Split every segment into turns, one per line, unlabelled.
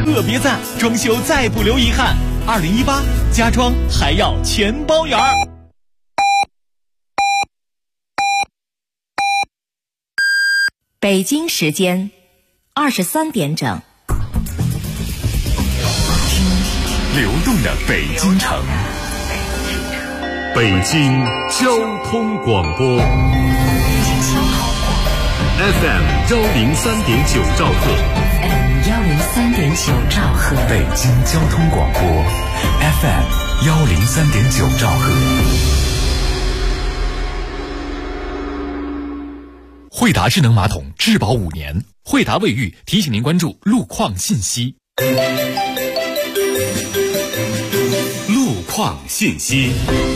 特别赞，装修再不留遗憾。2018家装还要全包圆儿。
北京时间23点整。
流动的北京城，北京交通广播 FM 103.9兆赫
103.9兆赫，
北京交通广播 FM 103.9兆赫。
惠达智能马桶质保5年，惠达卫浴提醒您关注路况信息。
路况信息。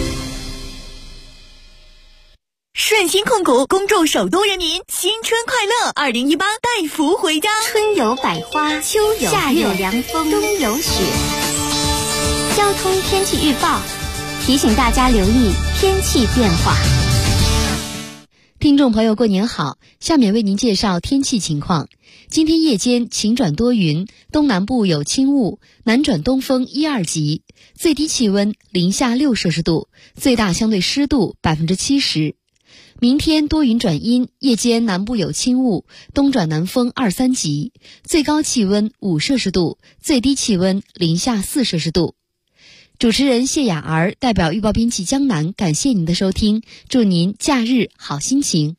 顺鑫控股恭祝首都人民新春快乐！2018带福回家，
春有百花，秋有夏有凉风，冬有雪。交通天气预报提醒大家留意天气变化。
听众朋友，过年好！下面为您介绍天气情况。今天夜间晴转多云，东南部有轻雾，南转东风1、2级，最低气温零下6摄氏度，最大相对湿度70%。明天多云转阴，夜间南部有轻雾，东转南风2、3级，最高气温5摄氏度，最低气温零下4摄氏度。主持人谢雅儿代表预报编辑江南，感谢您的收听，祝您假日好心情。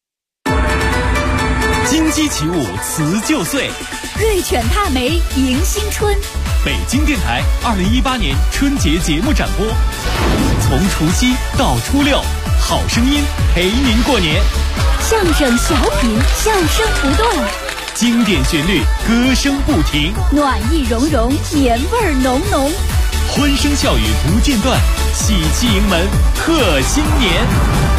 金鸡起舞辞旧岁，
瑞犬踏梅迎新春。
北京电台2018年春节节目展播，从除夕到初六，好声音陪您过年。
相声小品，笑声不断，
经典旋律，歌声不停，
暖意融融，年味儿浓浓，
欢声笑语不间断，喜气迎门贺新年。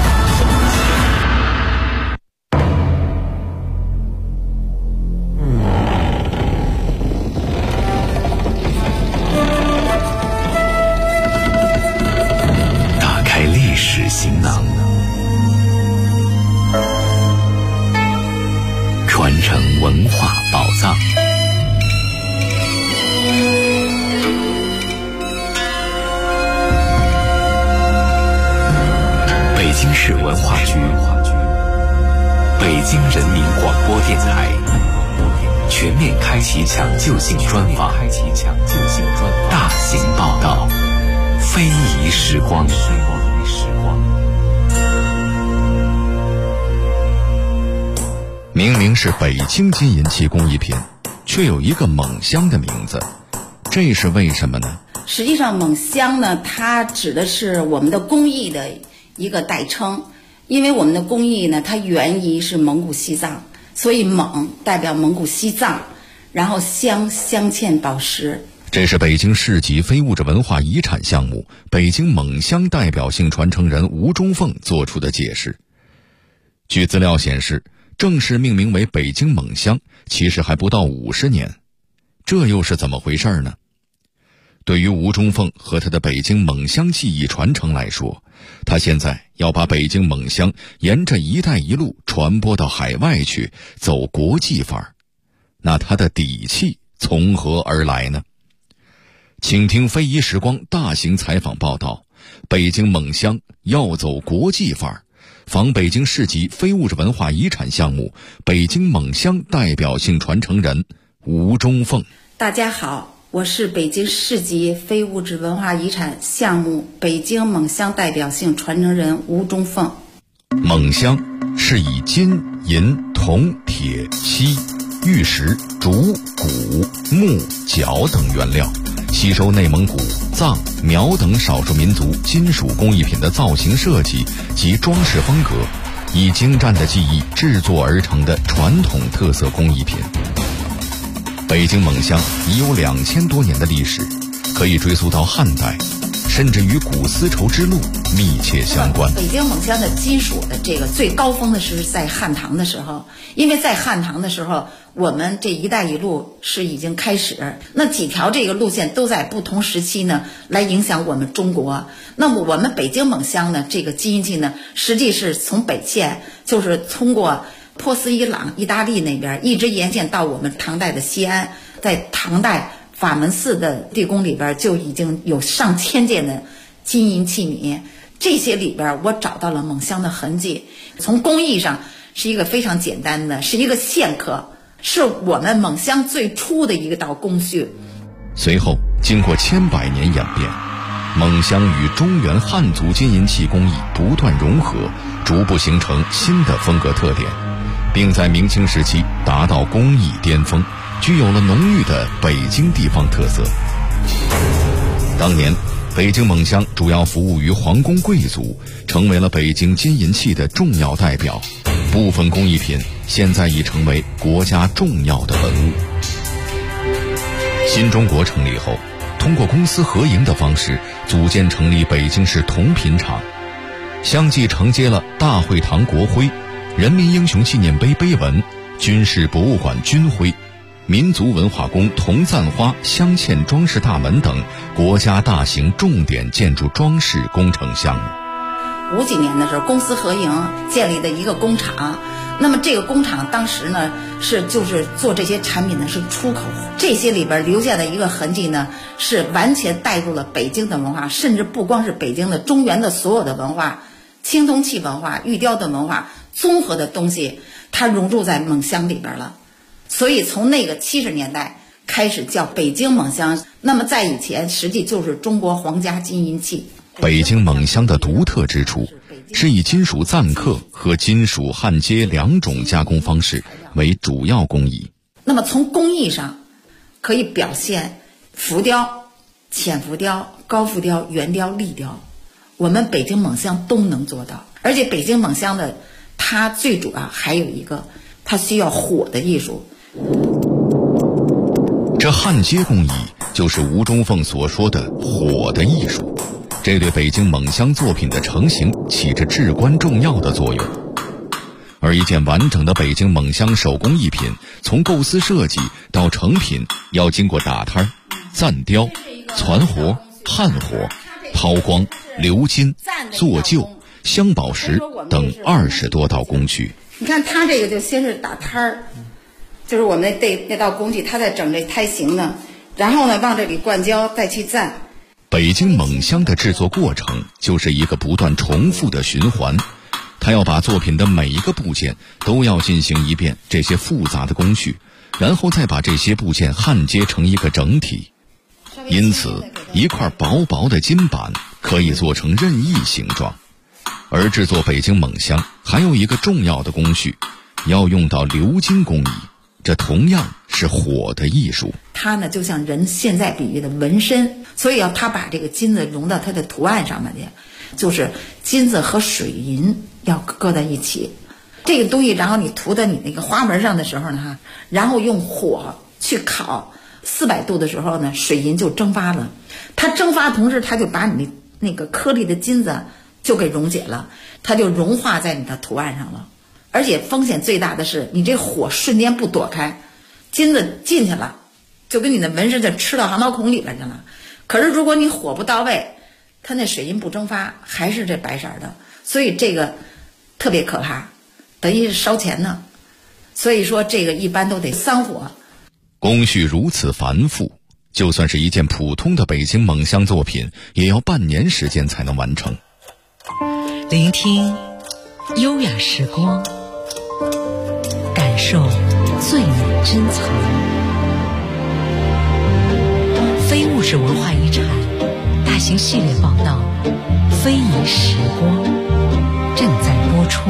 打开历史行囊，传承文化宝藏。北京市文化局、北京人民广播电台全面开启抢救性专访，大型报道，非遗时光。
明明是北京金银器工艺品，却有一个锰香的名字，这是为什么呢？
实际上锰香呢，它指的是我们的工艺的一个代称，因为我们的工艺呢，它源于是蒙古西藏，所以锰代表蒙古西藏，然后镶嵌宝石。
这是北京市级非物质文化遗产项目北京锰香代表性传承人吴中凤做出的解释。据资料显示，正式命名为北京锰香其实还不到50年，这又是怎么回事呢？对于吴中凤和他的北京锰香技艺传承来说，他现在要把北京锰香沿着一带一路传播到海外去，走国际范儿。那他的底气从何而来呢？请听非遗时光大型采访报道，北京锰香要走国际范儿，访北京市级非物质文化遗产项目北京锰香代表性传承人吴中凤。
大家好，我是北京市级非物质文化遗产项目北京锰香代表性传承人吴中凤。
锰香是以金、银、铜、铁、锡、玉石、竹、钴、木、角等原料，吸收内蒙古、藏、苗等少数民族金属工艺品的造型设计及装饰风格，以精湛的技艺制作而成的传统特色工艺品。北京锰香已有2000多年的历史，可以追溯到汉代，甚至与古丝绸之路密切相关。
北京锰香的金属的这个最高峰的是在汉唐的时候，因为在汉唐的时候，我们这一带一路是已经开始，那几条这个路线都在不同时期呢来影响我们中国。那么我们北京锰香呢这个金银器呢，实际是从北线，就是通过波斯、伊朗、意大利那边一直沿线到我们唐代的西安。 在唐代法门寺的地宫里边就已经有上千件的金银器皿，这些里边我找到了锰香的痕迹。从工艺上是一个非常简单的，是一个线刻，是我们锰香最初的一道工序。
随后经过千百年演变，锰香与中原汉族金银器工艺不断融合，逐步形成新的风格特点，并在明清时期达到工艺巅峰，具有了浓郁的北京地方特色。当年北京锰香主要服务于皇宫贵族，成为了北京金银器的重要代表，部分工艺品现在已成为国家重要的文物。新中国成立后，通过公私合营的方式组建成立北京市铜品厂，相继承接了大会堂国徽、人民英雄纪念碑碑文、军事博物馆军徽、民族文化宫铜赞花镶嵌装饰大门等国家大型重点建筑装饰工程项目。
50几年的时候，公私合营建立的一个工厂。那么这个工厂当时呢就是做这些产品呢是出口，这些里边留下的一个痕迹呢是完全带入了北京的文化，甚至不光是北京的，中原的所有的文化，青铜器文化、玉雕的文化，综合的东西它融入在锰香里边了。所以从那个70年代开始叫北京锰香，那么在以前实际就是中国皇家金银器。
北京锰香的独特之处是以金属錾刻和金属焊接两种加工方式为主要工艺。
那么从工艺上可以表现浮雕、浅浮雕、高浮雕、圆雕、立雕，我们北京锰香都能做到。而且北京锰香的它最主要还有一个，它需要火的艺术。
这焊接工艺就是吴中凤所说的火的艺术，这对北京锰香作品的成型起着至关重要的作用。而一件完整的北京锰香手工艺品，从构思设计到成品，要经过打摊、暂雕、攒活、焊活、抛光、鎏金、做旧、镶宝石等20多道工序。
你看它这个就先是打摊儿，就是我们那道工序，它在整这胎形呢，然后呢往这里灌胶，再去蘸。
北京锰香的制作过程就是一个不断重复的循环，它要把作品的每一个部件都要进行一遍这些复杂的工序，然后再把这些部件焊接成一个整体。因此一块薄薄的金板可以做成任意形状。而制作北京锰香还有一个重要的工序，要用到鎏金工艺，这同样是火的艺术。
它呢就像人现在比喻的纹身，所以要它把这个金子融到它的图案上面去，就是金子和水银要搁在一起。这个东西然后你涂在你那个花纹上的时候呢，然后用火去烤400度的时候呢，水银就蒸发了。它蒸发同时它就把你那个颗粒的金子就给溶解了，它就融化在你的图案上了。而且风险最大的是你这火瞬间不躲开，金子进去了，就跟你的纹身就吃到航毛孔里边去了。可是如果你火不到位，它那水银不蒸发，还是这白色的，所以这个特别可怕，等于是烧钱呢。所以说这个一般都得3火。
工序如此繁复，就算是一件普通的北京锰香作品，也要半年时间才能完成。
聆听优雅时光，感受最美珍藏。非物质文化遗产大型系列报道《非遗时光》正在播出。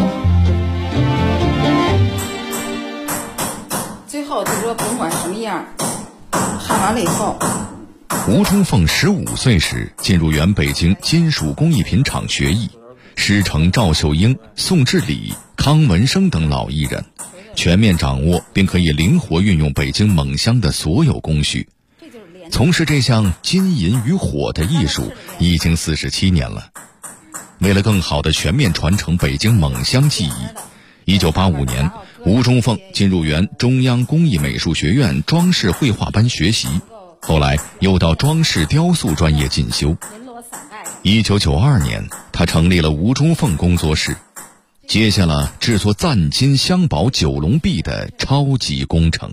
最后就是说甭管什么样，焊完了以后，
吴中凤15岁时进入原北京金属工艺品厂学艺，师承赵秀英、宋志礼、康文生等老艺人，全面掌握并可以灵活运用北京锰香的所有工序。从事这项金银与火的艺术已经47年了。为了更好地全面传承北京锰香技艺，1985年，吴中凤进入原中央工艺美术学院装饰绘画班学习，后来又到装饰雕塑专业进修。1992年，他成立了吴中凤工作室，接下了制作赞金镶宝九龙壁的超级工程。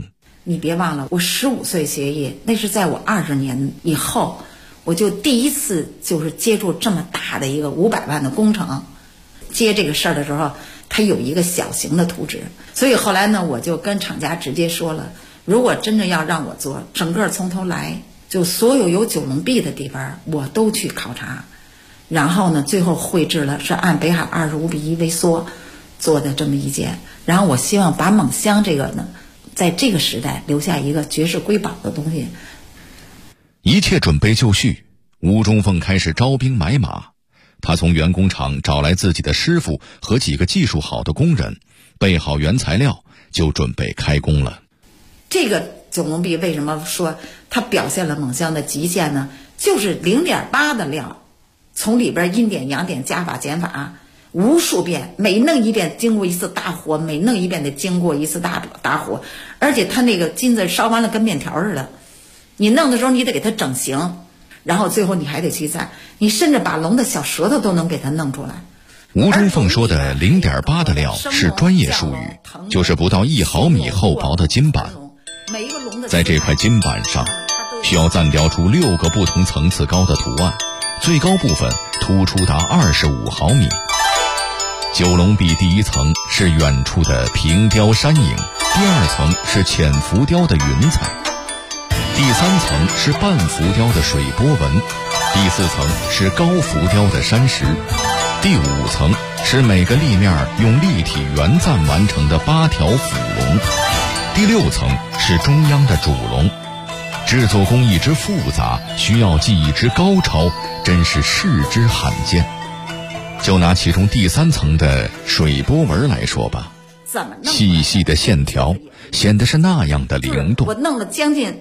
你别忘了，我15岁学艺，那是在我20年以后，我就第一次就是接触这么大的一个500万的工程。接这个事儿的时候，它有一个小型的图纸，所以后来呢，我就跟厂家直接说了，如果真正要让我做，整个从头来，就所有有九龙壁的地方我都去考察，然后呢，最后绘制了是按北海25:1微缩做的这么一件。然后我希望把锰香这个呢，在这个时代留下一个绝世瑰宝的东西。
一切准备就绪，吴中凤开始招兵买马。他从原工厂找来自己的师傅和几个技术好的工人，备好原材料，就准备开工了。
这个九龙壁为什么说它表现了锰香的极限呢？就是0.8的料，从里边阴点阳点加法减法无数遍，每弄一遍经过一次大火，每弄一遍得经过一次大火，而且它那个金子烧完了跟面条似的，你弄的时候你得给它整形，然后最后你还得去蘸，你甚至把龙的小舌头都能给它弄出来。
吴中凤说的0.8的料是专业术语，就是不到1毫米厚薄的金板。在这块金板上需要暂雕出6个不同层次高的图案，最高部分突出达25毫米。九龙壁第一层是远处的平雕山影，第2层是浅浮雕的云彩，第3层是半浮雕的水波纹，第4层是高浮雕的山石，第5层是每个立面用立体圆赞完成的8条辅龙，第6层是中央的主龙。制作工艺之复杂，需要技艺之高超，真是世之罕见。就拿其中第3层的水波纹来说吧，细细的线条显得是那样的灵动。
我弄了将近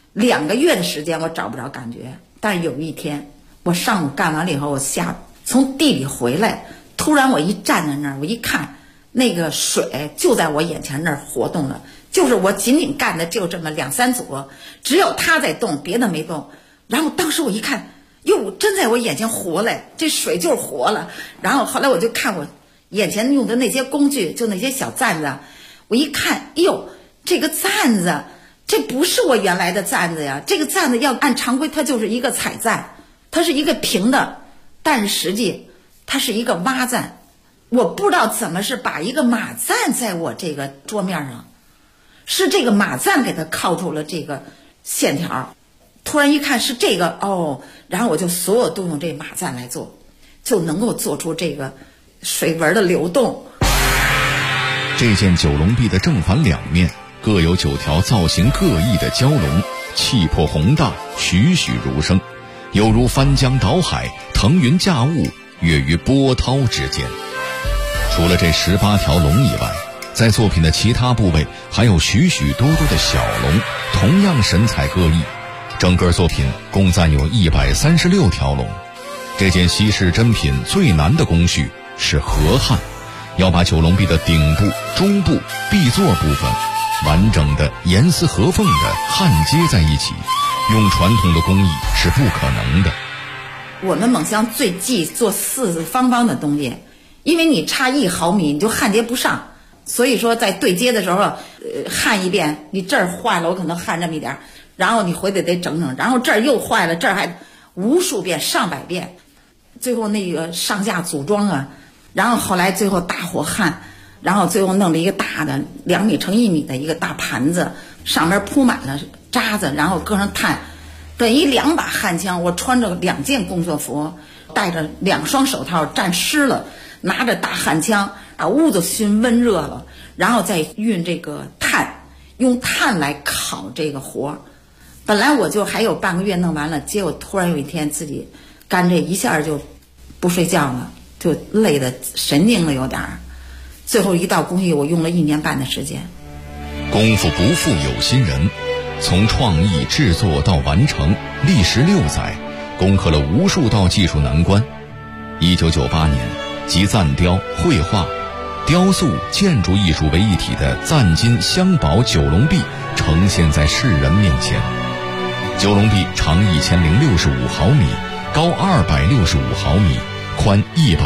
2个月的时间，我找不着感觉。但是有一天，我上午干完了以后，我从地里回来，突然我一站在那儿，我一看，那个水就在我眼前那儿活动了，就是我仅仅干的就这么2、3组，只有它在动，别的没动。然后当时我一看，哟，真在我眼前活了，这水就是活了。然后后来我就看我眼前用的那些工具，就那些小簪子，我一看，哟，这个簪子这不是我原来的簪子呀，这个簪子要按常规它就是一个彩簪，它是一个平的，但是实际它是一个挖簪。我不知道怎么是把一个马簪在我这个桌面上，是这个马簪给它靠出了这个线条。突然一看是这个然后我就所有都用这马簪来做，就能够做出这个水纹的流动。
这件九龙壁的正反两面各有9条造型各异的蛟龙，气魄宏大，栩栩如生，犹如翻江倒海，腾云驾雾，跃于波涛之间。除了这18条龙以外，在作品的其他部位还有许许多多的小龙，同样神采各异。整个作品共暂有136条龙。这件稀世珍品最难的工序是合焊，要把九龙壁的顶部、中部、壁座部分完整的严丝合缝的焊接在一起，用传统的工艺是不可能的。
我们锰香最忌做四四方方的东西，因为你差1毫米你就焊接不上，所以说在对接的时候焊一遍，你这儿坏了我可能焊这么一点，然后你回得整整，然后这儿又坏了，这儿还无数遍上百遍，最后那个上下组装啊，然后后来最后大火焊，然后最后弄了一个大的2米乘1米的一个大盘子，上面铺满了渣子，然后搁上炭，等于2把焊枪，我穿着2件工作服，戴着2双手套，沾湿了，拿着大焊枪把屋子熏温热了，然后再运这个炭，用炭来烤这个活。本来我就还有半个月弄完了，结果突然有一天自己干这一下就不睡觉了，就累得神经了有点儿。最后一道工艺我用了1年半的时间。
功夫不负有心人，从创意制作到完成，历时6载，攻克了无数道技术难关。1998年，集暂雕、绘画、雕塑、建筑艺术为一体的赞金镶宝九龙壁呈现在世人面前。九龙壁长1065毫米，高265毫米，宽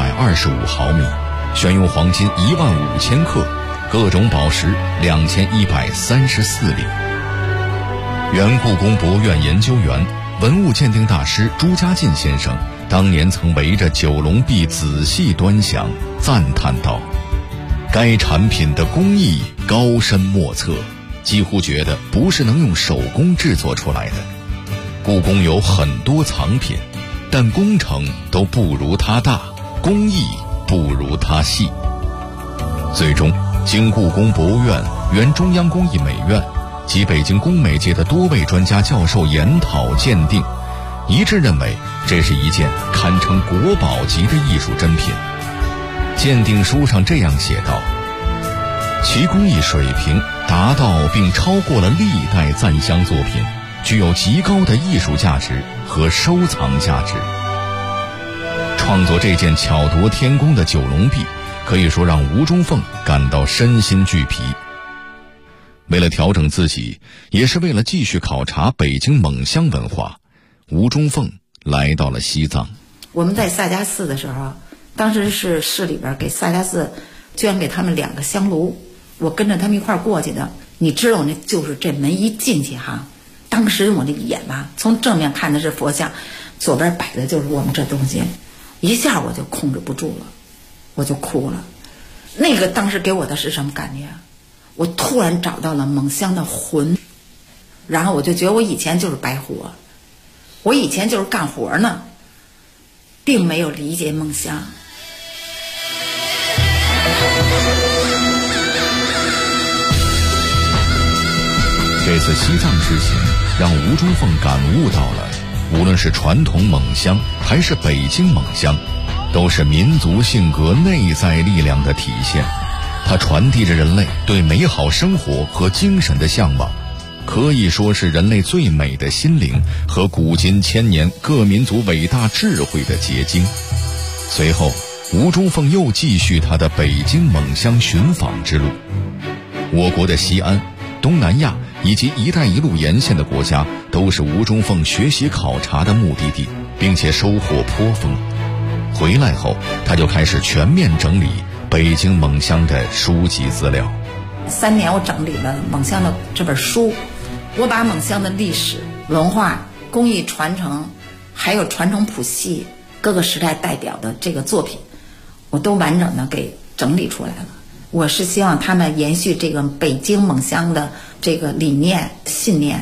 125毫米，选用黄金15000克，各种宝石2134粒。 原故宫博物院研究员、文物鉴定大师朱家进先生当年曾围着九龙壁仔细端详，赞叹道：该产品的工艺高深莫测，几乎觉得不是能用手工制作出来的。故宫有很多藏品，但工程都不如它大，工艺不如它细。最终经故宫博物院、原中央工艺美院及北京工美界的多位专家教授研讨鉴定，一致认为这是一件堪称国宝级的艺术珍品。鉴定书上这样写道：其工艺水平达到并超过了历代赞襄作品，具有极高的艺术价值和收藏价值。创作这件巧夺天工的九龙壁，可以说让吴中凤感到身心俱疲。为了调整自己，也是为了继续考察北京蒙乡文化，吴中凤来到了西藏。
我们在萨迦寺的时候，当时是市里边给萨迦寺捐给他们2个香炉，我跟着他们一块儿过去的。你知道，那就是这门一进去哈，当时我那眼吧，从正面看的是佛像，左边摆的就是我们这东西，一下我就控制不住了，我就哭了。那个当时给我的是什么感觉？我突然找到了蒙乡的魂，然后我就觉得我以前就是白活，我以前就是干活呢，并没有理解蒙乡。
这次西藏之行让吴中凤感悟到了，无论是传统蒙乡还是北京蒙乡，都是民族性格内在力量的体现。它传递着人类对美好生活和精神的向往，可以说是人类最美的心灵和古今千年各民族伟大智慧的结晶。随后吴中凤又继续他的北京蒙乡寻访之路。我国的西安、东南亚以及一带一路沿线的国家都是吴中凤学习考察的目的地，并且收获颇丰。回来后他就开始全面整理北京蒙乡的书籍资料。
3年我整理了蒙乡的这本书，我把蒙乡的历史文化、工艺传承，还有传承谱系各个时代代表的这个作品，我都完整的给整理出来了。我是希望他们延续这个北京蒙乡的这个理念信念。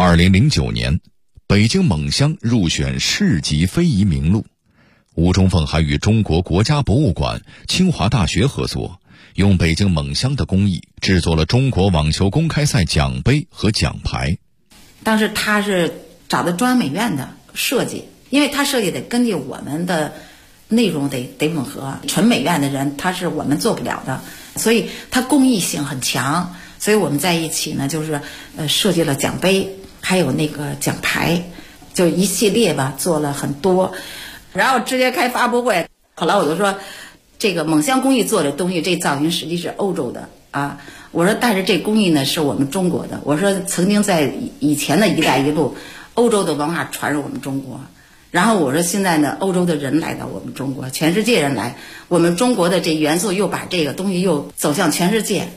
2009年北京蒙乡入选市级非遗名录。吴中凤还与中国国家博物馆、清华大学合作，用北京蒙乡的工艺制作了中国网球公开赛奖杯和奖牌。
当时他是找的中央美院的设计，因为他设计得根据我们的内容得吻合，纯美院的人他是我们做不了的，所以他工艺性很强。所以我们在一起呢，就是设计了奖杯，还有那个奖牌，就一系列吧，做了很多。然后直接开发布会，后来我就说，这个蒙乡工艺做的东西，这造型实际是欧洲的啊。我说，但是这工艺呢是我们中国的。我说，曾经在以前的一带一路，欧洲的文化传入我们中国，然后我说现在呢，欧洲的人来到我们中国，全世界人来，我们中国的这元素又把这个东西又走向全世界。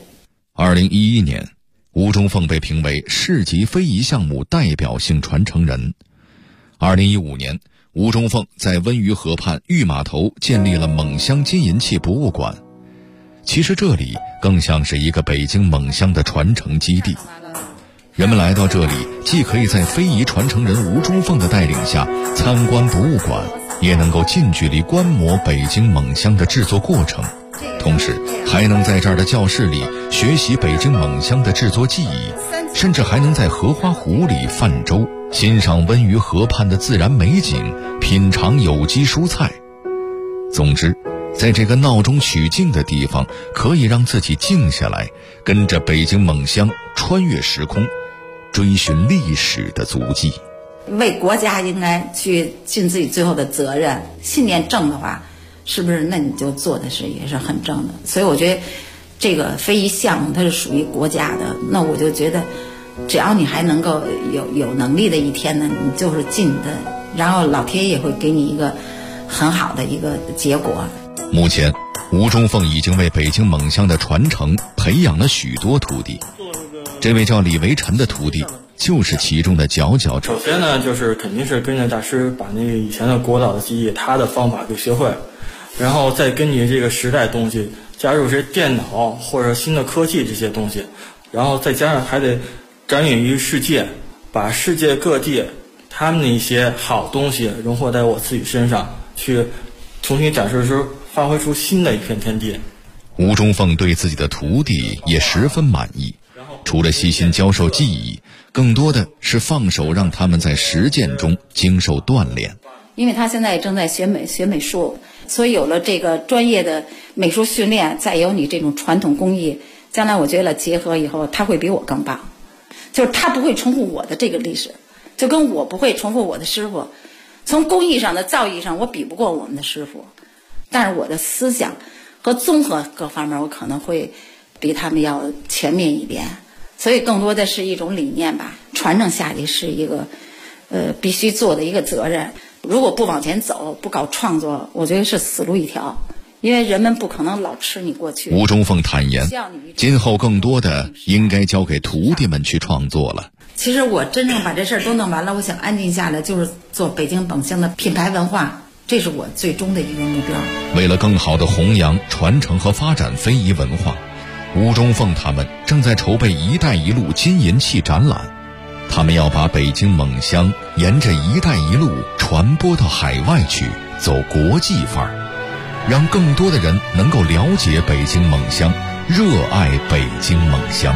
2011年，吴中凤被评为市级非遗项目代表性传承人。2015年。吴中凤在温榆河畔玉码头建立了蒙乡金银器博物馆，其实这里更像是一个北京蒙乡的传承基地。人们来到这里，既可以在非遗传承人吴中凤的带领下参观博物馆，也能够近距离观摩北京蒙乡的制作过程，同时还能在这儿的教室里学习北京蒙乡的制作技艺，甚至还能在荷花湖里泛舟，欣赏温榆河畔的自然美景，品尝有机蔬菜。总之，在这个闹中取静的地方，可以让自己静下来，跟着北京蒙乡穿越时空，追寻历史的足迹。
为国家应该去尽自己最后的责任，信念正的话，是不是那你就做的是也是很正的。所以我觉得这个非遗项目它是属于国家的，那我就觉得只要你还能够有能力的一天呢，你就是尽的，然后老天爷会给你一个很好的一个结果。
目前吴中凤已经为北京蒙乡的传承培养了许多徒弟， 这位叫李维臣的徒弟就是其中的佼佼者。
首先呢，就是肯定是跟着大师把那个以前的国老的技艺，他的方法给学会，然后再根据这个时代东西加入些电脑或者新的科技这些东西，然后再加上还得展演于世界，把世界各地他们的一些好东西融合在我自己身上，去重新展示的时候发挥出新的一片天地。
吴中凤对自己的徒弟也十分满意，除了细心教授技艺，更多的是放手让他们在实践中经受锻炼。
因为他现在正在学美术，所以有了这个专业的美术训练，再有你这种传统工艺，将来我觉得结合以后他会比我更棒，就是他不会重复我的这个历史，就跟我不会重复我的师傅，从工艺上的造诣上我比不过我们的师傅，但是我的思想和综合各方面我可能会比他们要全面一点，所以更多的是一种理念吧，传承下去是一个必须做的一个责任。如果不往前走，不搞创作，我觉得是死路一条，因为人们不可能老吃你过去。
吴中凤坦言，今后更多的应该交给徒弟们去创作了。
其实我真正把这事儿都弄完了，我想安静下来，就是做北京蒙乡的品牌文化，这是我最终的一个目标。
为了更好的弘扬、传承和发展非遗文化，吴中凤他们正在筹备“一带一路”金银器展览。他们要把北京蒙乡沿着“一带一路”传播到海外去，走国际范儿，让更多的人能够了解北京蒙乡，热爱北京蒙乡。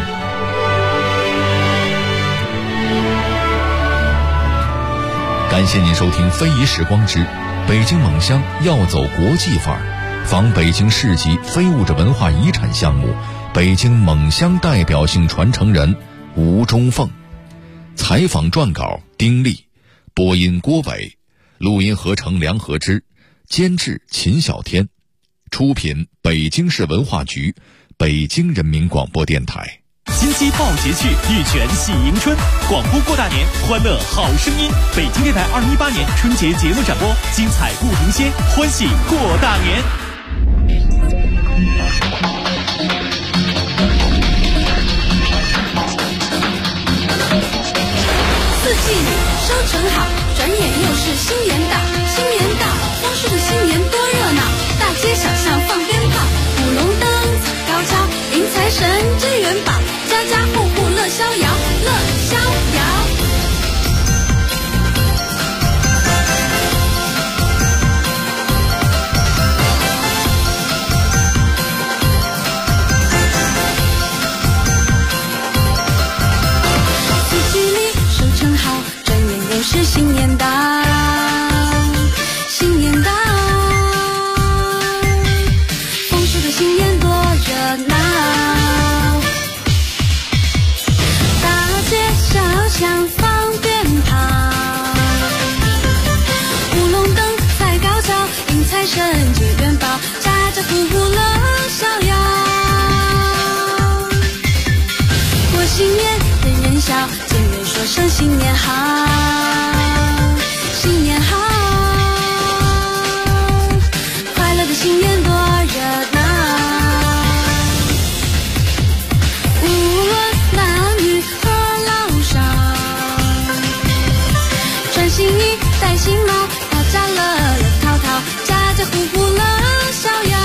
感谢您收听《非遗时光之北京蒙乡要走国际范儿》，访北京市级非物质文化遗产项目北京蒙乡代表性传承人吴中凤。采访撰稿丁力，播音郭伟，录音合成梁和之，监制秦小天，出品北京市文化局，北京人民广播电台。
金鸡报捷去，玉泉喜迎春，广播过大年，欢乐好声音。北京电台2018年春节节目展播，精彩不停歇，欢喜过大年。
四季里收成好，转眼又是新年到，新年到，丰收的新年多热闹，大街小巷放鞭炮，舞龙灯踩高跷，迎财神支元宝，家家户户乐逍遥，乐逍遥。是新年到，新年到，丰收的新年多热闹，大街小巷放鞭炮，舞龙灯踩高跷，迎财神接元宝，家家户户乐逍遥。过新年人人笑，见面说声新年好。新年好，快乐的新年多热闹，无论男女和老少，穿新衣戴新帽，大家乐乐淘淘，家家户户乐逍遥。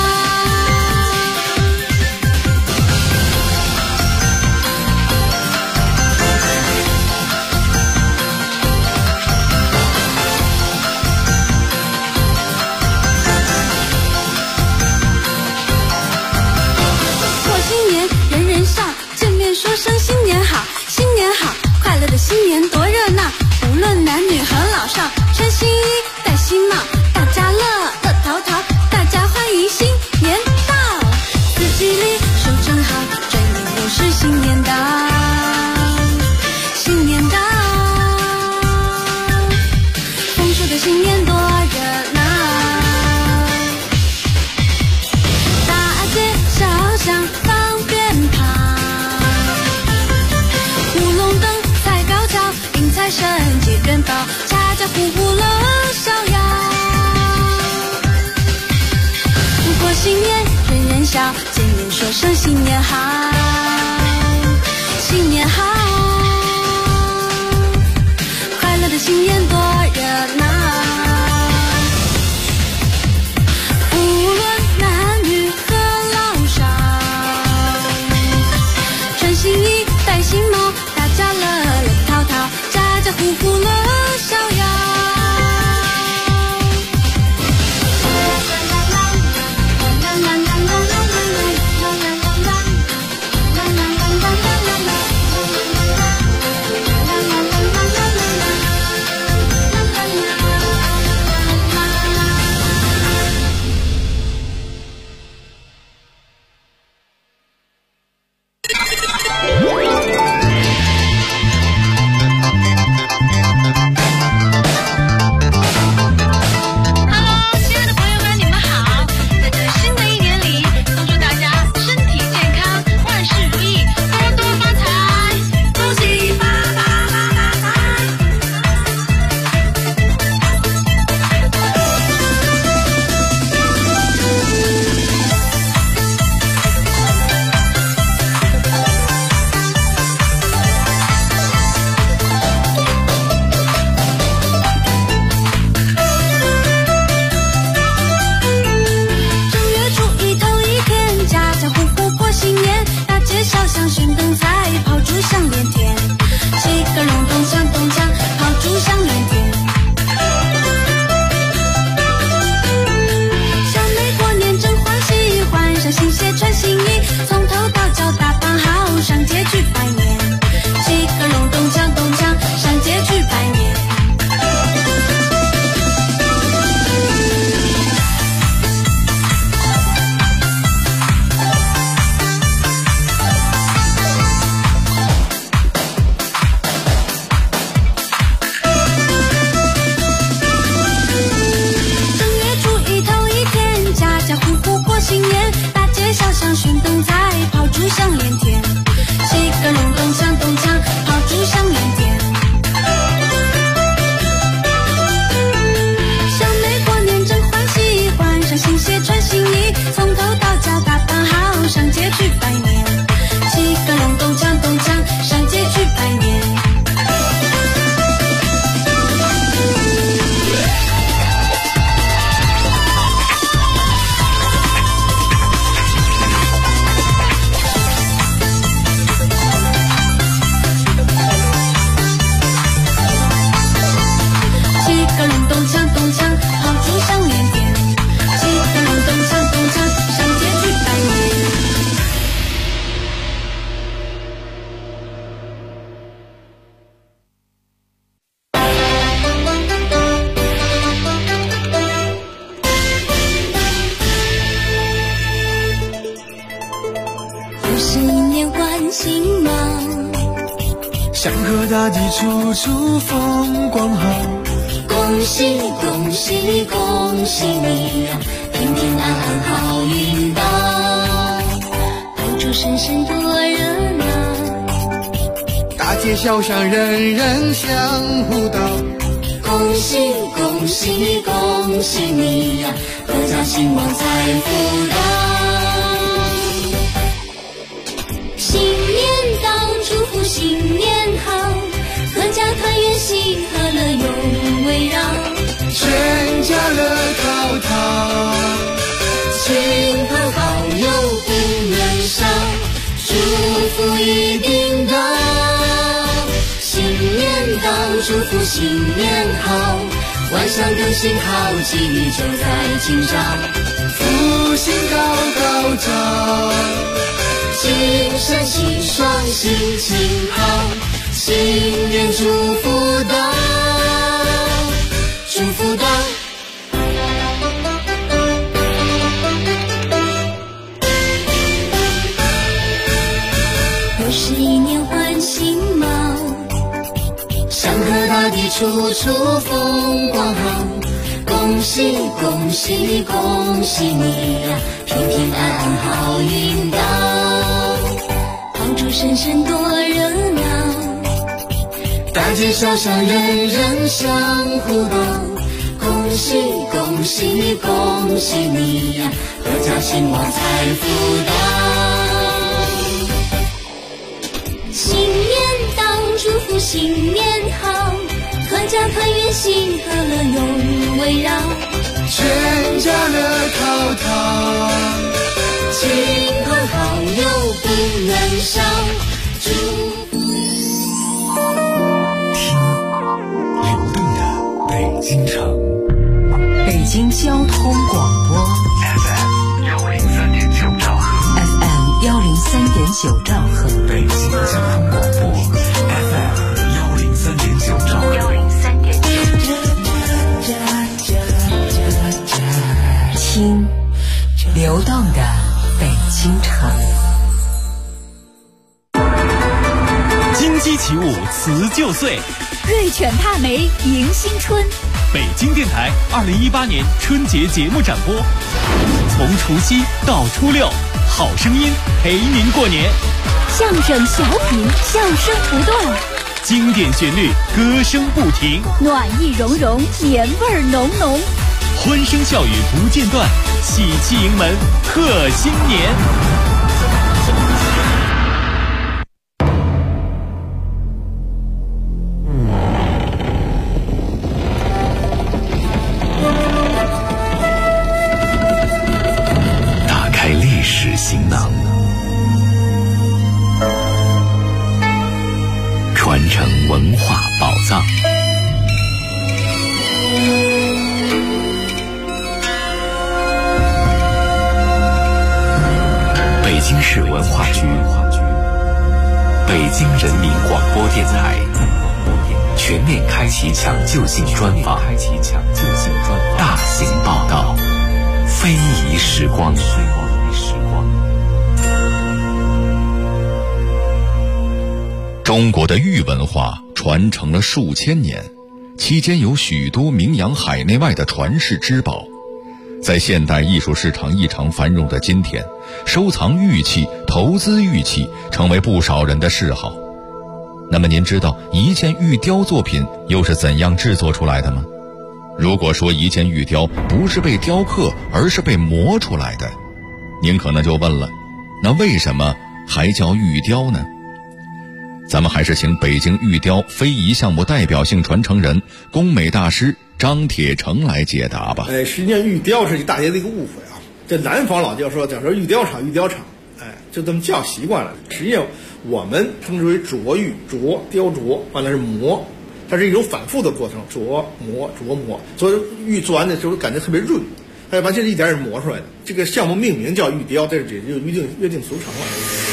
说声新年好，新年好，快乐的新年多热闹，无论男女和老少，穿新衣戴新帽，大家乐乐淘淘，大家欢迎新年到。四季里收成好，转眼又是新年到，新年到，丰收的新年多热闹，大街小巷放鞭炮，财神接元宝，家家户户乐逍遥。过新年人人笑，见面说声新年好， 新年好，快乐的新年多热闹。无论男女和老少，穿新衣戴新帽，大家乐乐淘淘，家家户户乐逍遥。
祥和大地处处风光好，
恭喜恭喜恭喜你呀，平平安安好运到，爆竹声声多热闹，
大街小巷人人相互道，
恭喜恭喜恭喜你呀，阖家兴旺财富到，新年到，祝福新年好，阖家团圆喜和乐永围绕，
全家乐淘淘，
亲朋好友不能少，祝福一定到，新年到，祝福新年好，万象更新好，机遇就在今朝，
福星高高照，
金山喜爽心情好，新年祝福到，祝福到。又是一年换新貌，祥和大地处处风光好，恭喜恭喜恭喜你呀，平平安安好运到，爆竹声声多热闹，大街小巷人人相互道，恭喜恭喜恭喜你呀，阖家兴旺财富到，新祝新年好，团家团圆喜和乐永围绕，
全家乐淘淘，
亲朋好友不能少，祝福。
流动的北京城，
北京交通广播
FM 103.9兆赫
，FM 103.9兆赫，
北京交通广播 FM 103.9兆赫，103.9。
听流动的北京城。
金鸡起舞辞旧岁，
瑞犬踏梅迎新春。
北京电台2018年春节节目展播，从除夕到初六，好声音陪您过年。
相声小品，笑声不断，
经典旋律，歌声不停，
暖意融融，年味儿浓浓，
欢声笑语不间断，喜气迎门贺新年。
打开历史行囊，传承文化宝藏。北京市文化局、北京人民广播电台全面开启抢救性专访，大型报道，非遗时光。
中国的玉文化传承了数千年，期间有许多名扬海内外的传世之宝。在现代艺术市场异常繁荣的今天，收藏玉器、投资玉器成为不少人的嗜好。那么您知道一件玉雕作品又是怎样制作出来的吗？如果说一件玉雕不是被雕刻，而是被磨出来的，您可能就问了，那为什么还叫玉雕呢？咱们还是请北京玉雕非遗项目代表性传承人、工美大师张铁成来解答吧。
实际上玉雕是大家的一个误会啊。这南方老叫说玉雕厂，就这么叫习惯了。实际上我们称之为琢玉，雕琢，完了是磨，它是一种反复的过程，琢磨。所以玉做完的时候感觉特别润，它完全是一点点磨出来的。这个项目命名叫玉雕，这就约定俗成了。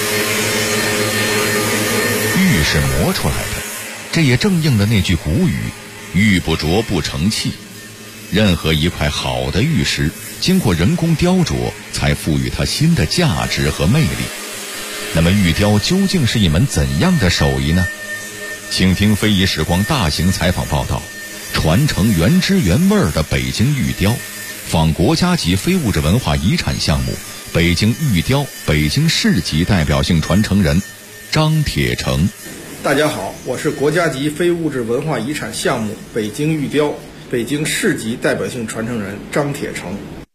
玉是磨出来的，这也正应了那句古语，玉不琢不成器。任何一块好的玉石经过人工雕琢，才赋予它新的价值和魅力。那么玉雕究竟是一门怎样的手艺呢？请听非遗时光大型采访报道，传承原汁原味的北京玉雕，访国家级非物质文化遗产项目北京玉雕北京市级代表性传承人张铁成。
大家好，我是国家级非物质文化遗产项目北京玉雕北京市级代表性传承人张铁成。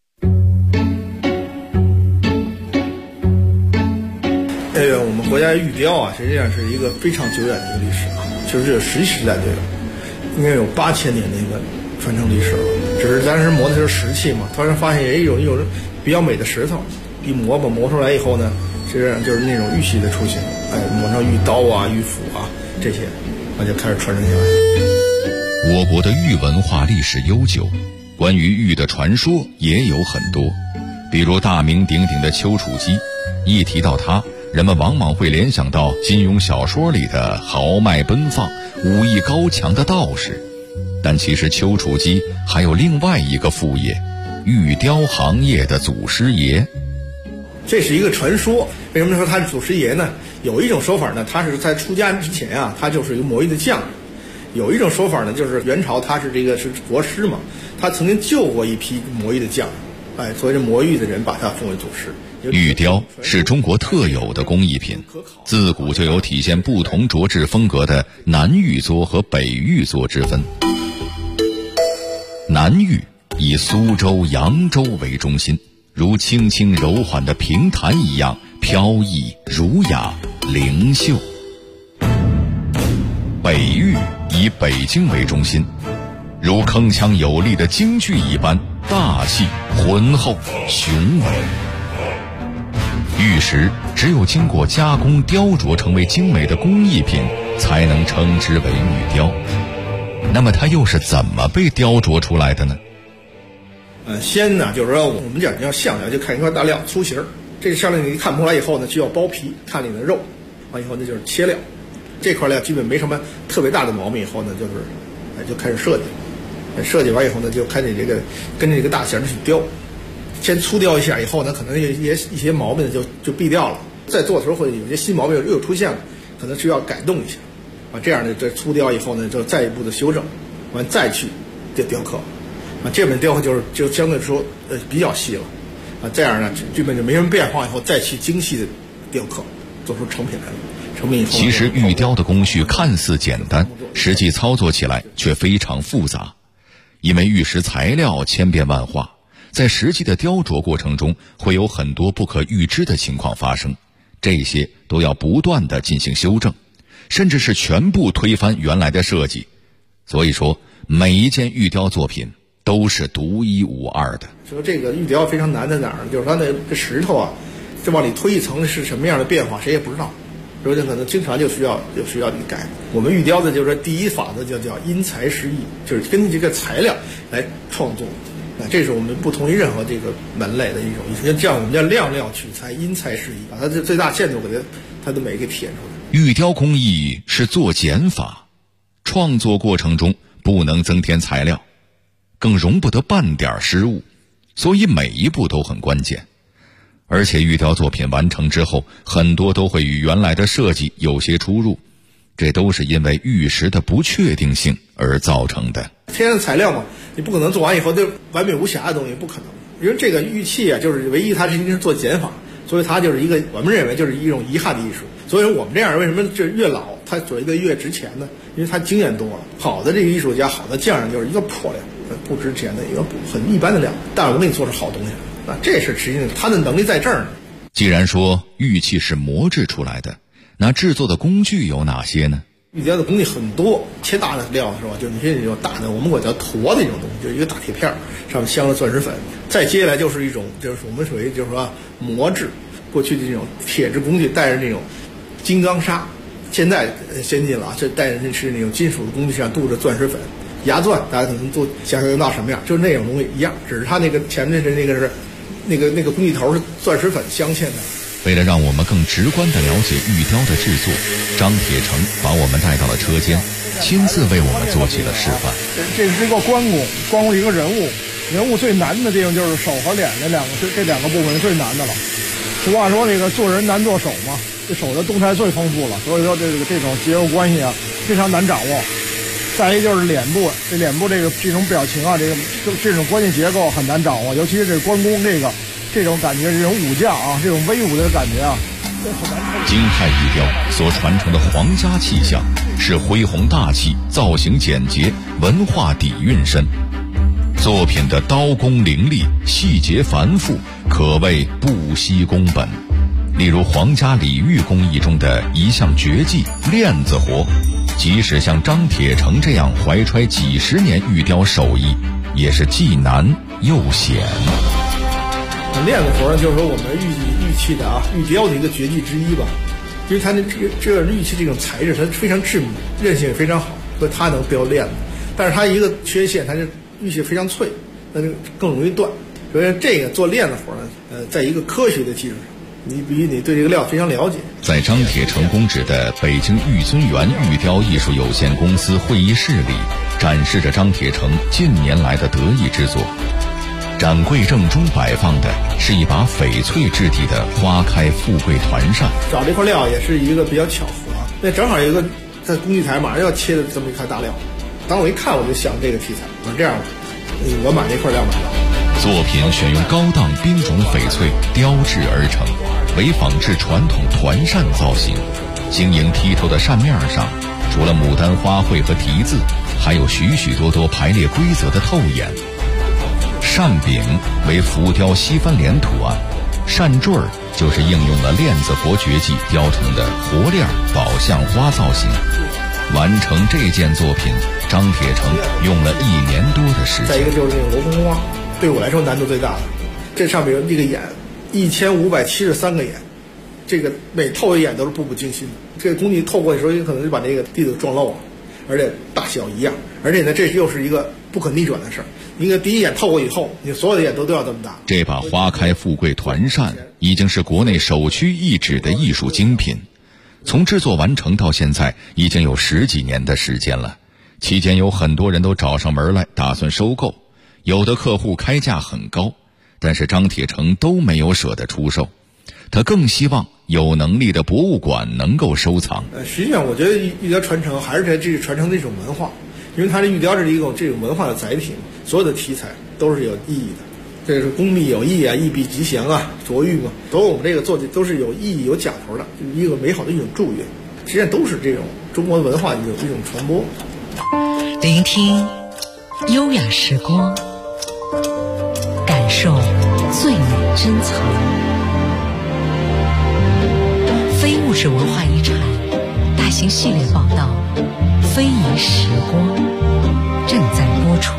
我们国家玉雕啊，实际上是一个非常久远的一个历史啊，就是有石器时代就有，应该有8000年的一个传承历史了。只是当时磨的是石器嘛，突然发现也有一种比较美的石头，一磨出来以后呢，实际上就是那种玉器的出现，磨上玉刀啊、玉斧啊这些，那就开始传承下来。
我国的玉文化历史悠久，关于玉的传说也有很多，比如大名鼎鼎的丘处机，一提到它，人们往往会联想到金庸小说里的豪迈奔放、武艺高强的道士，但其实丘处机还有另外一个副业，玉雕行业的祖师爷。
这是一个传说，为什么说他是祖师爷呢？有一种说法呢，他是在出家之前啊，他就是一个磨玉的匠人；有一种说法呢，就是元朝他是国师嘛，他曾经救过一批磨玉的匠人，所以这磨玉的人把他封为祖师。
玉雕是中国特有的工艺品，自古就有体现不同琢制风格的南玉作和北玉作之分。南玉以苏州、扬州为中心，如轻轻柔缓的平弹一样飘逸、儒雅、灵秀。 北域以北京为中心，如铿锵有力的京剧一般大气浑厚雄伟。玉石只有经过加工雕琢成为精美的工艺品，才能称之为玉雕。那么它又是怎么被雕琢出来的呢？
先呢，就是说我们讲要项料，就看一块大料粗形儿，这个项料你看不出来以后呢，就要剥皮，看里的肉，完以后呢就是切料，这块料基本没什么特别大的毛病，以后呢就开始设计，设计完以后呢就看你这个跟着这个大型去雕，先粗雕一下以后呢，可能一些毛病就避掉了，在做的时候会有些新毛病又出现了，可能需要改动一下，这样呢这粗雕以后呢就再一步的修正，完再去雕刻。这本雕刻就相对来说比较细了，这样呢基本就没什么变化，以后再去精细的雕刻，做出成品来了。成品以后，
其实玉雕的工序看似简单，实际操作起来却非常复杂，因为玉石材料千变万化，在实际的雕琢过程中会有很多不可预知的情况发生，这些都要不断的进行修正，甚至是全部推翻原来的设计。所以说每一件玉雕作品都是独一无二的。
说这个玉雕非常难在哪儿？就是它那个石头啊，这往里推一层是什么样的变化，谁也不知道。所以可能经常就需要你改。我们玉雕的就是说第一法则叫因材施艺，就是根据这个材料来创作。这是我们不同于任何这个门类的一种艺术。这样我们叫量料取材，因材施艺，把它的最大限度给它的美给体现出来。
玉雕工艺是做减法，创作过程中不能增添材料，更容不得半点失误，所以每一步都很关键。而且玉雕作品完成之后，很多都会与原来的设计有些出入，这都是因为玉石的不确定性而造成的。
天然材料嘛，你不可能做完以后就完美无瑕的东西，不可能。因为这个玉器啊，就是唯一它是一定是做减法，所以它就是一个我们认为就是一种遗憾的艺术。所以我们这样为什么就是越老它所谓的越值钱呢？因为它经验多了。好的这个艺术家，好的匠人就是一个破料，不值钱的一个很一般的料，但我给你做出好东西来，这是实际上他的能力在这儿呢。
既然说玉器是磨制出来的，那制作的工具有哪些呢？
玉雕的工具很多，切大的料是吧？就是你这种大的，我们管叫坨的一种东西，就是一个大铁片，上面镶了钻石粉。再接下来就是一种，就是我们属于就是说磨制，过去的这种铁制工具带着那种金刚砂，现在先进了啊，这带着是那种金属的工具上镀着钻石粉。牙钻大家可能都想象到什么样，就是那种东西一样，只是它那个前面是那个工具头是钻石粉镶嵌的。
为了让我们更直观地了解玉雕的制作，张铁成把我们带到了车间，亲自为我们做起了示范。
这是一个关公，关公一个人物最难的地方就是手和脸这两个部分是最难的了。俗话说这个做人难做手嘛，这手的动态最丰富了，所以说这种结构关系啊非常难掌握。再一就是脸部，这脸部这种表情啊，这种关键结构很难掌握，尤其是这关公这种感觉，这种武将啊，这种威武的感觉啊。
京派玉雕所传承的皇家气象是恢宏大气，造型简洁，文化底蕴深。作品的刀工凌厉，细节繁复，可谓不惜工本。例如皇家礼玉工艺中的一项绝技链子活，即使像张铁成这样怀揣几十年玉雕手艺，也是既难又险。
链子活呢，就是说我们玉器的玉雕的一个绝技之一吧，因为它这玉器这种材质它非常致密，韧性也非常好，所以它能雕链子。但是它一个缺陷，它是玉器非常脆，那就更容易断。所以这个做链子活呢，在一个科学的基础上，你必须你对这个料非常了解。
在张铁成公址的北京玉尊园玉雕艺术有限公司会议室里，展示着张铁成近年来的得意之作。展柜正中摆放的是一把翡翠质地的花开富贵团扇。
找这块料也是一个比较巧合，那正好有一个在工具台马上要切的这么一块大料。当我一看，我就想这个题材，我说这样，我买这块料买了。
作品选用高档冰种翡翠雕制而成，为仿制传统团扇造型。晶莹剔透的扇面上，除了牡丹花卉和题字，还有许许多多排列规则的透眼。扇柄为浮雕西番莲图案，扇坠儿就是应用了链子活绝技雕成的活链宝相花造型。 完成这件作品，张铁成用了1年多的时间。
再一个就是那个镂空花，对我来说难度最大的。这上面有一个眼，1573个眼，这个每透一眼都是步步惊心的。这个工具透过的时候，有可能就把这个地子撞漏了，而且大小一样，而且呢，这又是一个不可逆转的事儿。一个第一眼透过以后，你所有的眼都要这么大。
这把花开富贵团扇已经是国内首屈一指的艺术精品，从制作完成到现在已经有10几年的时间了。期间有很多人都找上门来打算收购，有的客户开价很高，但是张铁成都没有舍得出售。他更希望有能力的博物馆能够收藏。
实际上我觉得玉雕传承还是在这传承的一种文化，因为它的玉雕是一种这种文化的载体，所有的题材都是有意义的。这是工笔有意啊，意笔吉祥啊，琢玉嘛，所有我们这个做的都是有意义、有讲头的，就是一个美好的一种祝愿。实际上都是这种中国文化的一种传播。
聆听优雅时光，感受最美珍藏。非物质文化遗产大型系列报道《非遗时光》正在播出。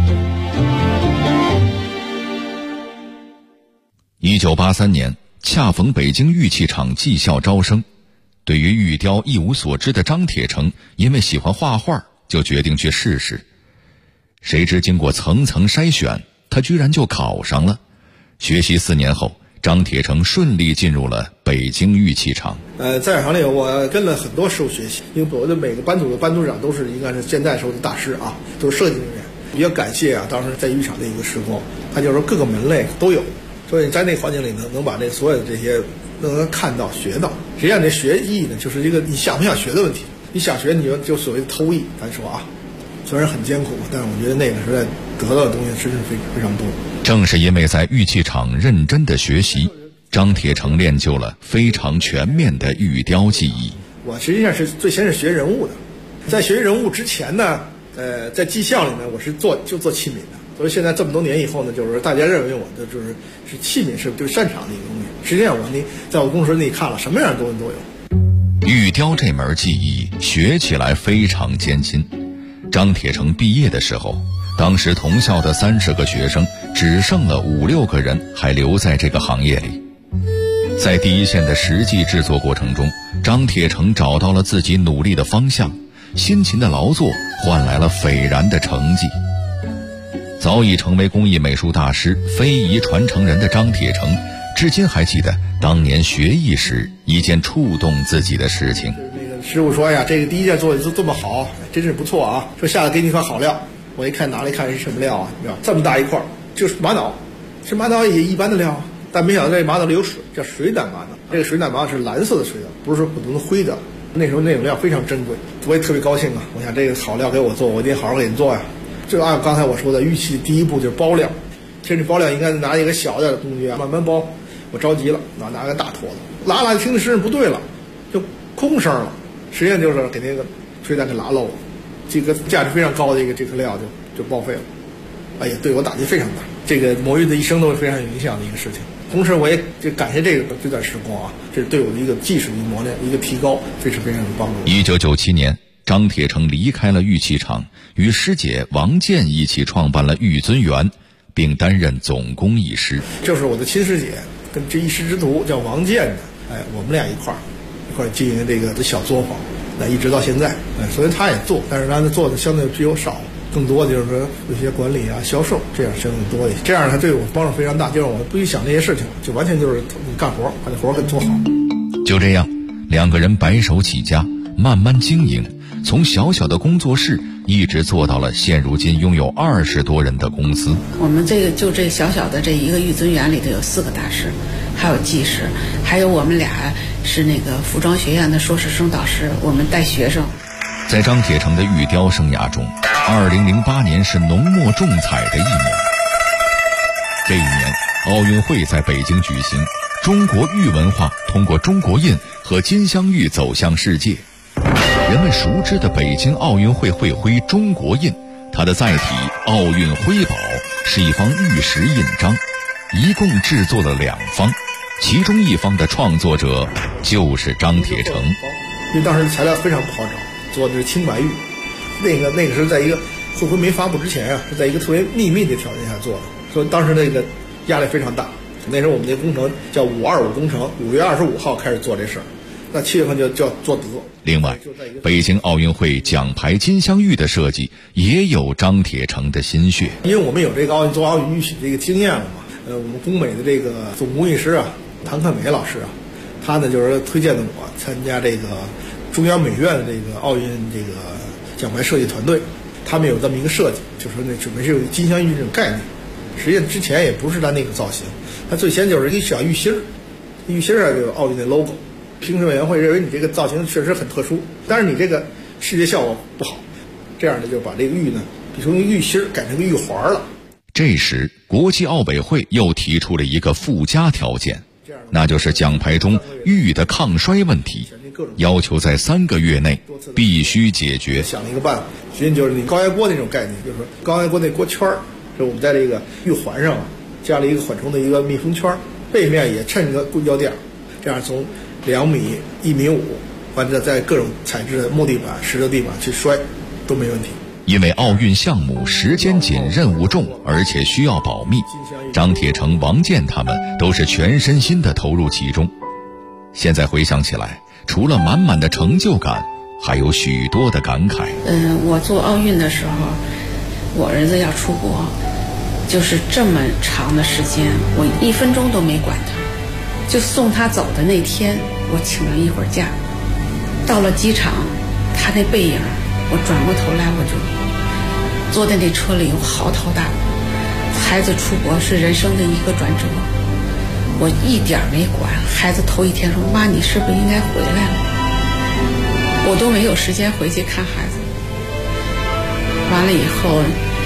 1983年，恰逢北京玉器厂技校招生，对于玉雕一无所知的张铁成，因为喜欢画画，就决定去试试。谁知经过层层筛选，他居然就考上了。学习4年后，张铁成顺利进入了北京玉器厂。
在厂里我跟了很多师傅学习，因为我的每个班组的班组长都是应该是现在时候的大师啊，都是设计人员。比较感谢啊，当时在玉厂的一个时光，他就是说各个门类都有，所以在那个环境里能把这所有的这些能看到学到。实际上这学艺呢，就是一个你想不想学的问题。你想学，你就所谓的偷艺，咱说啊，虽然很艰苦，但是我觉得那个时代得到的东西真是非常多。
正是因为在玉器厂认真的学习，张铁成练就了非常全面的玉雕技艺。
我实际上是最先是学人物的，在学人物之前呢，在技校里呢，我是做器皿的。所以现在这么多年以后呢，就是大家认为我的是器皿是最擅长的一个东西。实际上在我公司里看了，什么样的东西都有。
玉雕这门技艺学起来非常艰辛。张铁成毕业的时候，当时同校的30个学生只剩了5、6个人还留在这个行业里。在第一线的实际制作过程中，张铁成找到了自己努力的方向，辛勤的劳作换来了斐然的成绩。早已成为工艺美术大师、非遗传承人的张铁成，至今还记得当年学艺时一件触动自己的事情。
那个师傅说呀，这个第一件做的这么好，真是不错啊，说下来给你一块好料。我一看拿来看是什么料啊，你知道这么大一块，就是玛瑙，是玛瑙也一般的料啊，但没想到这玛瑙里有水，叫水胆玛瑙。这个水胆玛瑙是蓝色的水胆，不是普通的灰的。那时候那种料非常珍贵，我也特别高兴啊！我想这个好料给我做，我一定好好给你做呀。就按刚才我说的，玉器第一步就是包料，其实包料应该拿一个小点的工具啊，慢慢包。我着急了，拿个大坨子，拉听着声不对了，就空声了，实际上就是给那个水胆给拉漏了，这个价值非常高的这颗料就报废了。哎呀，对我打击非常大，这个磨玉的一生都是非常有影响的一个事情。同时我也就感谢这段时光啊，这是对我的一个技术的磨练，一个提高，这是非常有帮助。
1997年，张铁成离开了玉器厂，与师姐王健一起创办了玉尊园，并担任总工艺师。
就是我的亲师姐跟这一师之徒叫王健的，我们俩一块儿经营这个小作坊，一直到现在。所以他也做，但是他做的相对比我少，更多就是说有些管理啊、销售这样相对多一些。这样他对我帮助非常大，就是我不去想这些事情，就完全就是干活，把这活给做好。
就这样，2个人白手起家，慢慢经营，从小小的工作室一直做到了现如今拥有20多人的公司。
我们这小小的这一个玉尊园里头有4个大师，还有技师，还有我们俩是那个服装学院的硕士生导师，我们带学生。
在张铁成的玉雕生涯中，2008年是浓墨重彩的一年。这一年，奥运会在北京举行，中国玉文化通过中国印和金镶玉走向世界。人们熟知的北京奥运会会徽中国印，它的载体奥运徽宝是一方玉石印章，一共制作了2方，其中一方的创作者就是张铁成。
因为当时材料非常不好找， 做的是青白玉，那个是在一个会不会没发布之前啊，是在一个特别秘密的条件下做的，所以当时那个压力非常大。那时候我们这工程叫525工程，5月25号开始做这事儿，那7月份就要做得。
另外，北京奥运会奖牌金镶玉的设计也有张铁成的心血。
因为我们有这个做奥运玉玺这个经验了嘛，我们工美的这个总工艺师啊，谭克美老师啊，他呢就是推荐的我参加这个中央美院的这个奥运这个奖牌设计团队，他们有这么一个设计，就是说那准备是有金镶玉这种概念。实际上之前也不是他那个造型，他最先就是一小玉芯儿，玉芯儿上就有奥运的 logo。评审委员会认为你这个造型确实很特殊，但是你这个视觉效果不好，这样的就把这个玉呢，从玉芯儿改成个玉环了。
这时，国际奥委会又提出了一个附加条件，那就是奖牌中玉的抗衰问题，要求在3个月内必须解决。
想了一个办法，实际就是你高压锅那种概念，就是说高压锅那锅圈儿，就我们在这个玉环上加了一个缓冲的一个密封圈，背面也衬一个硅胶垫，这样从2米、1.5米，完了在各种材质的木地板、石头地板去摔都没问题。
因为奥运项目时间紧、任务重，而且需要保密，张铁成、王健他们都是全身心地投入其中。现在回想起来，除了满满的成就感，还有许多的感慨。
我做奥运的时候，我儿子要出国，就是这么长的时间，我1分钟都没管他。就送他走的那天，我请了一会儿假，到了机场，他那背影，我转过头来，我就坐在那车里，我嚎啕大哭。孩子出国是人生的一个转折，我一点没管。孩子头1天说：“妈，你是不是应该回来了？”我都没有时间回去看孩子。完了以后。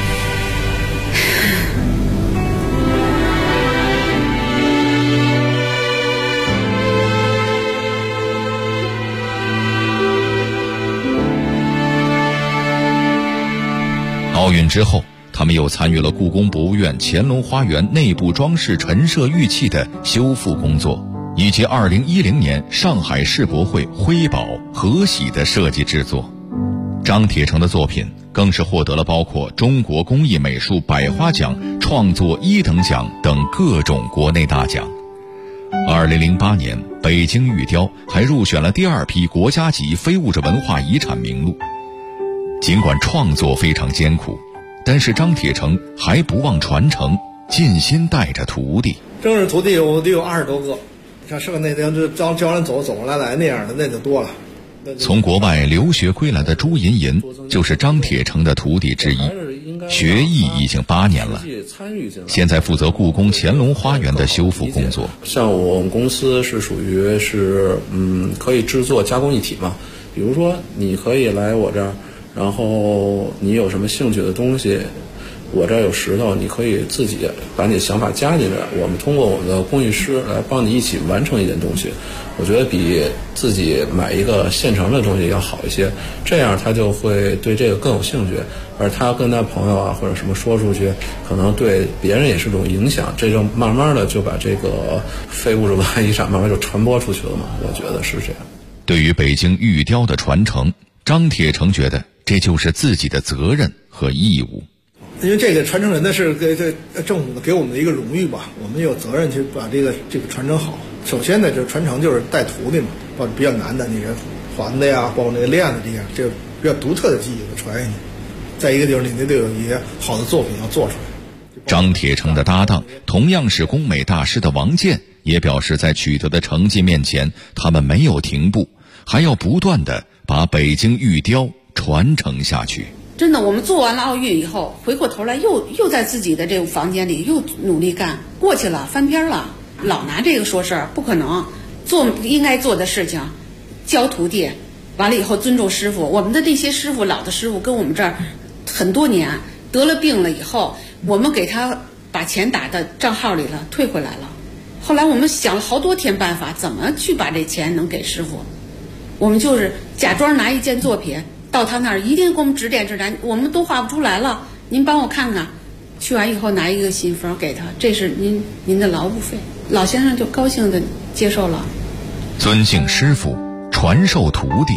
奥运之后，他们又参与了故宫博物院乾隆花园内部装饰陈设玉器的修复工作，以及2010年上海世博会徽宝、和玺的设计制作。张铁成的作品更是获得了包括中国工艺美术百花奖、创作1等奖等各种国内大奖。2008年，北京玉雕还入选了第2批国家级非物质文化遗产名录。尽管创作非常艰苦，但是张铁成还不忘传承，尽心带着徒弟。
正式徒弟我得有20多个，像剩下那天就教人走来那样的那就多了。
从国外留学归来的朱银银就是张铁成的徒弟之一，学艺已经8年了，现在负责故宫乾隆花园的修复工作。
像我们公司是属于可以制作加工一体嘛，比如说你可以来我这儿，然后你有什么兴趣的东西，我这儿有石头，你可以自己把你的想法加进来，我们通过我们的工艺师来帮你一起完成一件东西。我觉得比自己买一个现成的东西要好一些，这样他就会对这个更有兴趣，而他跟他朋友啊或者什么说出去，可能对别人也是种影响，这就慢慢的就把这个非物质文化遗产慢慢就传播出去了嘛，我觉得是这样。
对于北京玉雕的传承，张铁成觉得这就是自己的责任和义务。
因为这个传承人呢是给政府给我们的一个荣誉吧，我们有责任去把这个传承好。首先呢，这传承就是带徒弟嘛，包括比较难的那个环的呀，包括那个链子这样，这比较独特的技艺传下去。再一个就是你得有一些好的作品要做出来。
张铁成的搭档同样是工美大师的王健也表示，在取得的成绩面前，他们没有停步，还要不断的把北京玉雕传承下去。
真的，我们做完了奥运以后，回过头来又在自己的这个房间里又努力干，过去了，翻篇了，老拿这个说事儿，不可能。做应该做的事情，教徒弟，完了以后尊重师傅。我们的这些师傅，老的师傅跟我们这儿很多年，得了病了以后，我们给他把钱打到账号里了，退回来了。后来我们想了好多天办法，怎么去把这钱能给师傅。我们就是假装拿一件作品到他那儿，一定给我们指点，我们都画不出来了，您帮我看看。去完以后拿一个信封给他，这是您的劳务费。老先生就高兴地接受了。
尊敬师傅，传授徒弟，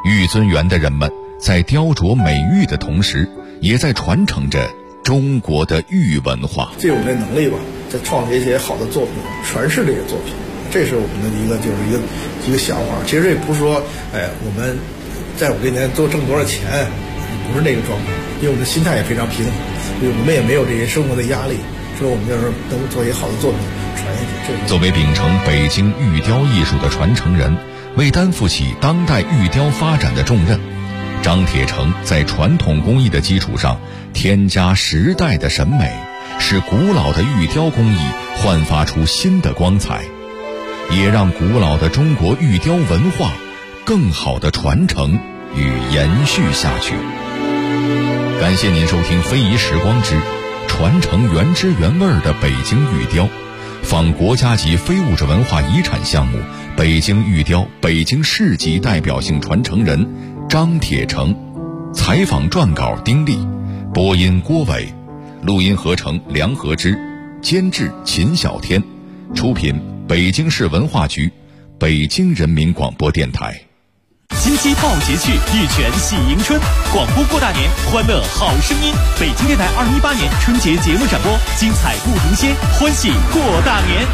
玉尊园的人们在雕琢美玉的同时，也在传承着中国的玉文化。
借我们的能力吧，再创造一些好的作品，传世这些作品，这是我们的一个想法。其实这不是说，我们在我这年挣多少钱，不是那个状况，因为我们的心态也非常平衡，因为我们也没有这些生活的压力，所以我们就是能做一些好的作品传下去。
作为秉承北京玉雕艺术的传承人，为担负起当代玉雕发展的重任，张铁成在传统工艺的基础上添加时代的审美，使古老的玉雕工艺焕发出新的光彩，也让古老的中国玉雕文化更好的传承与延续下去。感谢您收听非遗时光之传承原汁原味的北京玉雕，访国家级非物质文化遗产项目北京玉雕北京市级代表性传承人张铁成，采访撰稿丁力，播音郭伟，录音合成梁和之，监制秦小天，出品北京市文化局，北京人民广播电台。
金鸡报捷趣，玉泉喜迎春，广播过大年，欢乐好声音。北京电台2018年春节节目展播，精彩不停歇，欢喜过大年。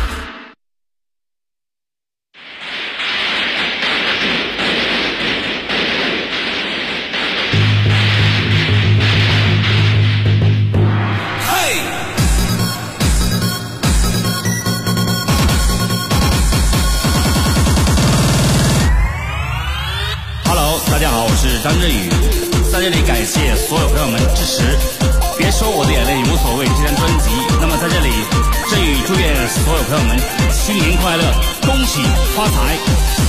大家好，我是张振宇，在这里感谢所有朋友们支持。别说我的眼泪无所谓这张专辑，那么在这里，振宇祝愿所有朋友们新年快乐，恭喜发财。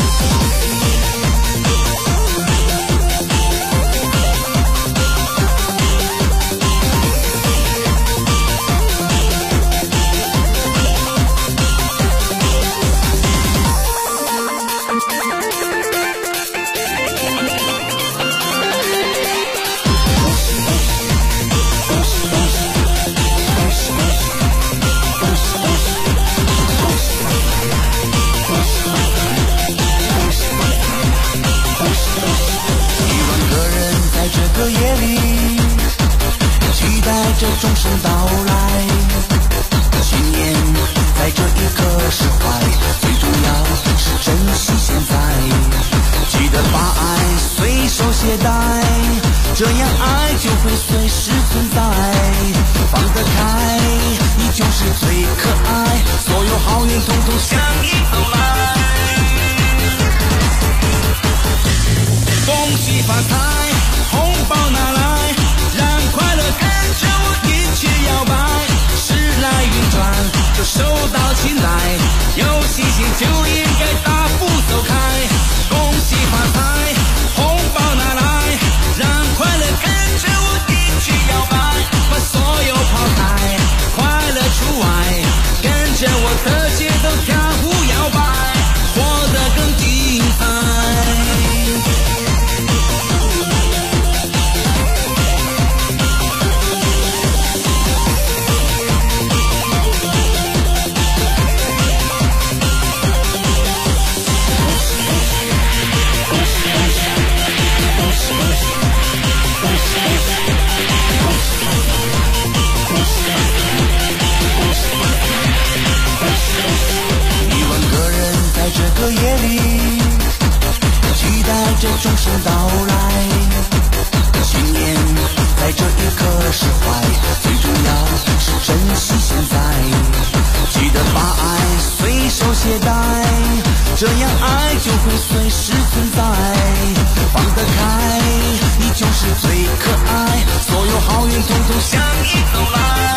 钟声到来，新年在这一刻释怀，最重要是珍惜现在，记得把爱随手携带，这样爱就会随时存在，放得开你就是最可爱，所有好运统统向你走来，恭喜发财，红包拿来，让快乐跟着我一起摇摆，时来运转就手到擒来，有信心就应该大步走开，恭喜发财，红包拿来，让快乐跟着我一起摇摆，把所有抛开，快乐除外，跟着我的节奏跳舞摇摆，活得更精彩。这个夜里，期待着钟声到来，新年在这一刻释怀，最重要是珍惜现在，记得把爱随手携带，这样爱就会随时存在，放得开你就是最可爱，所有好运统统向你走来，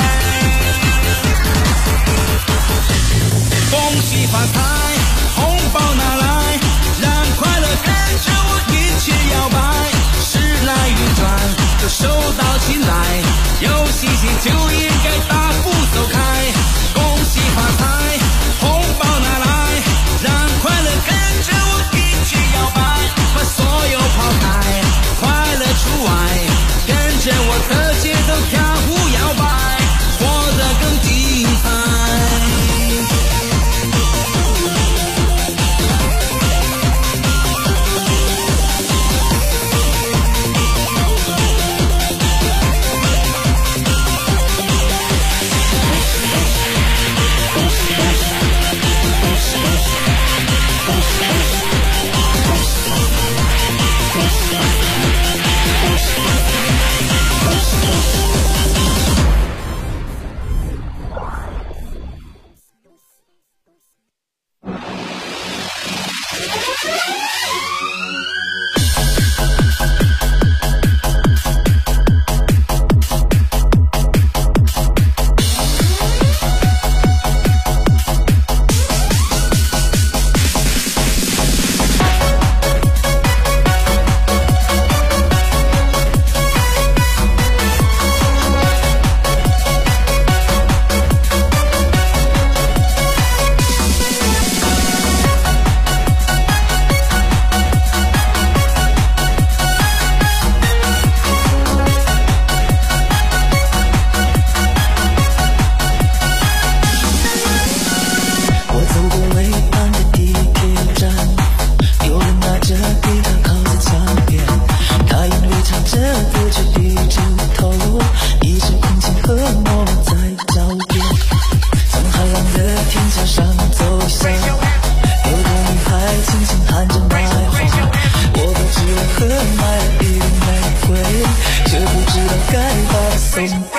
恭喜发财，红包拿来，让快乐跟着我一起摇摆，时来运转就手到擒来，有信心就应该大步走开，恭喜发财，红包拿来，让快乐跟着我一起摇摆，把所有抛开，快乐除外，跟着我的节奏跳舞摇摆，活得更精彩。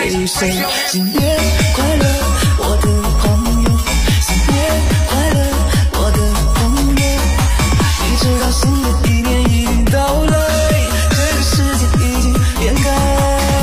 给谁？新年快乐，我的朋友，新年快乐，我的朋友。你知道新的一年已经到来，这个世界已经变改。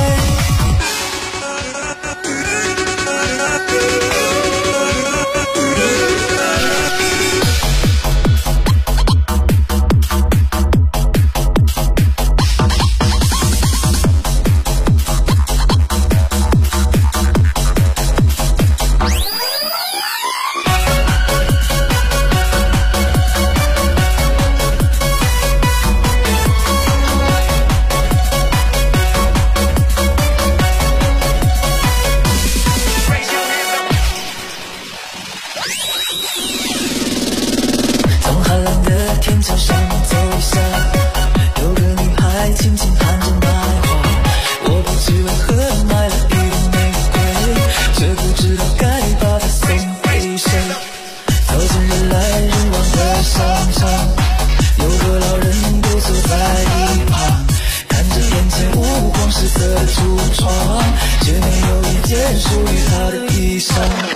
从寒冷的天桥上走下，有个女孩轻轻喊着卖花，我不知为何买了一朵玫瑰，却不知道该把它送给谁。走进人来人往的商场，有个老人独坐在一旁，看着眼前五光十色的橱窗，却没有一件属于他的衣裳。